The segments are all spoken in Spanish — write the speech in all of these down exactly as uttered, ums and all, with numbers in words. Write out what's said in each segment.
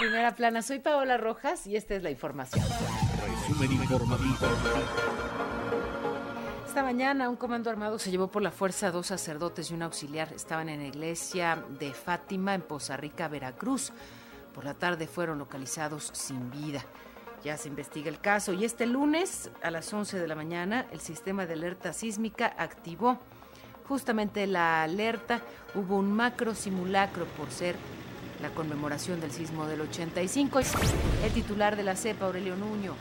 Primera Plana. Soy Paola Rojas y esta es la información. Resumen informativo. Esta mañana un comando armado se llevó por la fuerza a dos sacerdotes y un auxiliar. Estaban en la iglesia de Fátima en Poza Rica, Veracruz. Por la tarde fueron localizados sin vida. Ya se investiga el caso y este lunes a las once de la mañana el sistema de alerta sísmica activó justamente la alerta. Hubo un macro simulacro por ser la conmemoración del sismo del ochenta y cinco. El titular de la CEPA, Aurelio Nuño.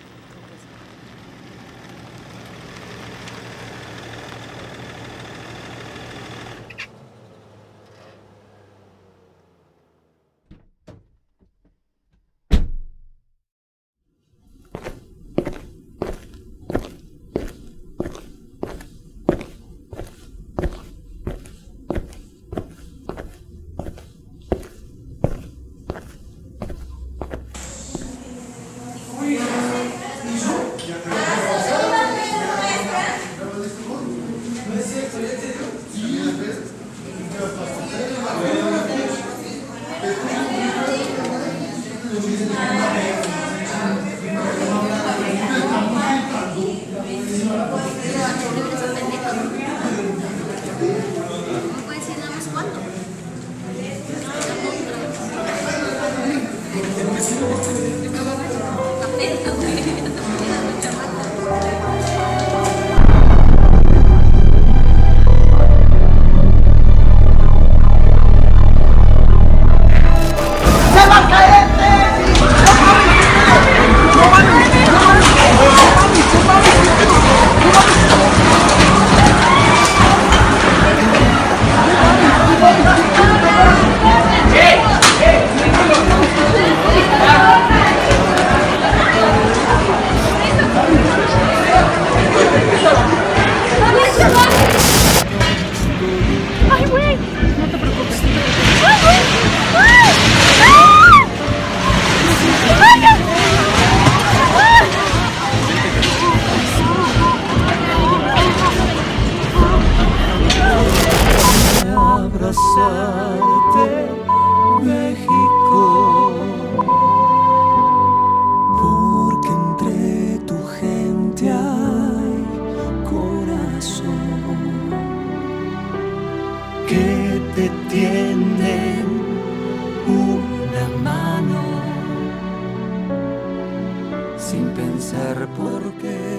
Sin pensar por qué.